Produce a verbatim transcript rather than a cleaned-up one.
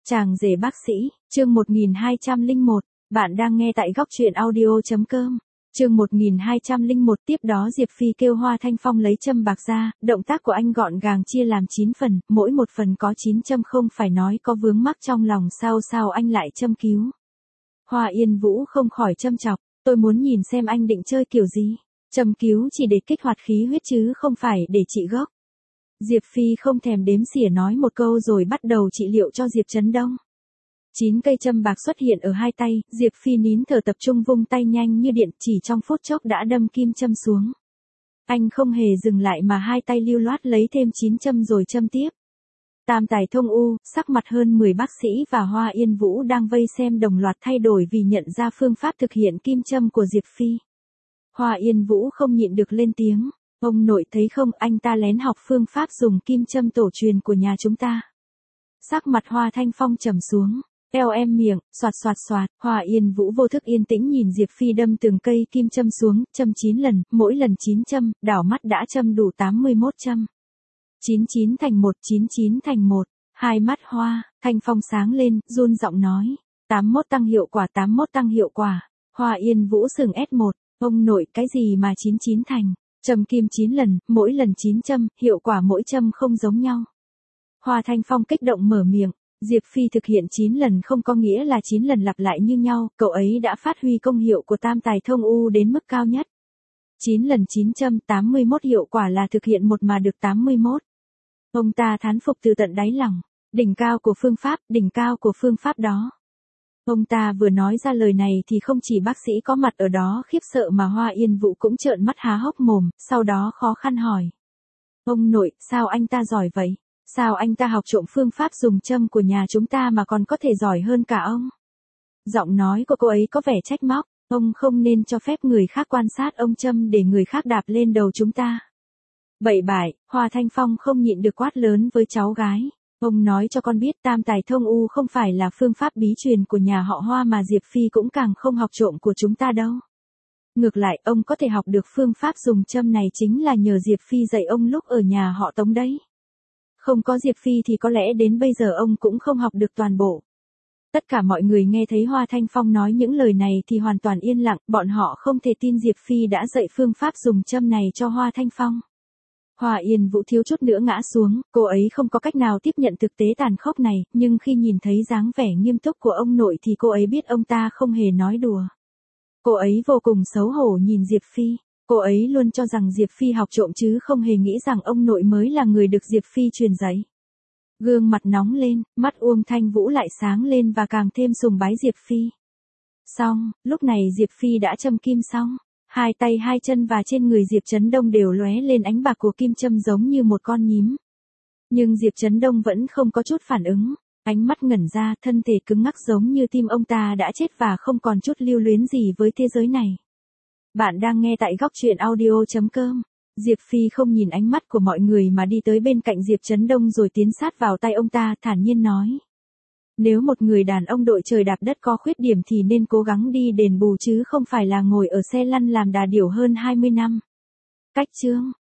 Chàng rể bác sĩ, chương một nghìn hai trăm lẻ một, bạn đang nghe tại góc truyện audio.com. Chương một nghìn hai trăm lẻ một. Tiếp đó Diệp Phi kêu Hoa Thanh Phong lấy châm bạc ra, động tác của anh gọn gàng chia làm chín phần, mỗi một phần có chín châm, không phải nói có vướng mắc trong lòng sao sao anh lại châm cứu. Hoa Yên Vũ không khỏi châm chọc, tôi muốn nhìn xem anh định chơi kiểu gì. Châm cứu chỉ để kích hoạt khí huyết chứ không phải để trị gốc. Diệp Phi không thèm đếm xỉa nói một câu rồi bắt đầu trị liệu cho Diệp Chấn Đông. Chín cây châm bạc xuất hiện ở hai tay, Diệp Phi nín thở tập trung vung tay nhanh như điện, chỉ trong phút chốc đã đâm kim châm xuống. Anh không hề dừng lại mà hai tay lưu loát lấy thêm chín châm rồi châm tiếp. Tam Tài Thông U, sắc mặt hơn mười bác sĩ và Hoa Yên Vũ đang vây xem đồng loạt thay đổi vì nhận ra phương pháp thực hiện kim châm của Diệp Phi. Hoa Yên Vũ không nhịn được lên tiếng, ông nội thấy không, anh ta lén học phương pháp dùng kim châm tổ truyền của nhà chúng ta. Sắc mặt Hoa Thanh Phong trầm xuống, eo em miệng, soạt soạt soạt, Hoa Yên Vũ vô thức yên tĩnh nhìn Diệp Phi đâm từng cây kim châm xuống, châm chín lần, mỗi lần chín châm, đảo mắt đã châm đủ tám mươi mốt châm. chín chín thành một, chín chín thành một, hai mắt Hoa Thanh Phong sáng lên, run giọng nói, tám mốt tăng hiệu quả, tám mốt tăng hiệu quả. Hoa Yên Vũ sừng ét một, ông nội cái gì mà chín chín thành, châm kim chín lần, mỗi lần chín châm, hiệu quả mỗi châm không giống nhau. Hoa Thanh Phong kích động mở miệng, Diệp Phi thực hiện chín lần không có nghĩa là chín lần lặp lại như nhau, cậu ấy đã phát huy công hiệu của Tam Tài Thông U đến mức cao nhất. chín lần chín châm, tám mươi mốt hiệu quả là thực hiện một mà được tám mươi mốt. Ông ta thán phục từ tận đáy lòng, đỉnh cao của phương pháp, đỉnh cao của phương pháp đó. Ông ta vừa nói ra lời này thì không chỉ bác sĩ có mặt ở đó khiếp sợ mà Hoa Yên Vũ cũng trợn mắt há hốc mồm, sau đó khó khăn hỏi. Ông nội, sao anh ta giỏi vậy? Sao anh ta học trộm phương pháp dùng châm của nhà chúng ta mà còn có thể giỏi hơn cả ông? Giọng nói của cô ấy có vẻ trách móc, ông không nên cho phép người khác quan sát ông châm để người khác đạp lên đầu chúng ta. Bậy bại, Hoa Thanh Phong không nhịn được quát lớn với cháu gái. Ông nói cho con biết Tam Tài Thông U không phải là phương pháp bí truyền của nhà họ Hoa mà Diệp Phi cũng càng không học trộm của chúng ta đâu. Ngược lại, ông có thể học được phương pháp dùng châm này chính là nhờ Diệp Phi dạy ông lúc ở nhà họ Tống đấy. Không có Diệp Phi thì có lẽ đến bây giờ ông cũng không học được toàn bộ. Tất cả mọi người nghe thấy Hoa Thanh Phong nói những lời này thì hoàn toàn yên lặng, bọn họ không thể tin Diệp Phi đã dạy phương pháp dùng châm này cho Hoa Thanh Phong. Hoa Yên Vũ thiếu chút nữa ngã xuống, cô ấy không có cách nào tiếp nhận thực tế tàn khốc này, nhưng khi nhìn thấy dáng vẻ nghiêm túc của ông nội thì cô ấy biết ông ta không hề nói đùa. Cô ấy vô cùng xấu hổ nhìn Diệp Phi, cô ấy luôn cho rằng Diệp Phi học trộm chứ không hề nghĩ rằng ông nội mới là người được Diệp Phi truyền dạy. Gương mặt nóng lên, mắt Uông Thanh Vũ lại sáng lên và càng thêm sùng bái Diệp Phi. Xong, lúc này Diệp Phi đã châm kim xong. Hai tay hai chân và trên người Diệp Chấn Đông đều lóe lên ánh bạc của kim châm giống như một con nhím. Nhưng Diệp Chấn Đông vẫn không có chút phản ứng, ánh mắt ngẩn ra, thân thể cứng ngắc giống như tim ông ta đã chết và không còn chút lưu luyến gì với thế giới này. Bạn đang nghe tại góc truyện audio.com. Diệp Phi không nhìn ánh mắt của mọi người mà đi tới bên cạnh Diệp Chấn Đông rồi tiến sát vào tay ông ta, thản nhiên nói. Nếu một người đàn ông đội trời đạp đất có khuyết điểm thì nên cố gắng đi đền bù chứ không phải là ngồi ở xe lăn làm đà điểu hơn hai mươi năm. Cách chương,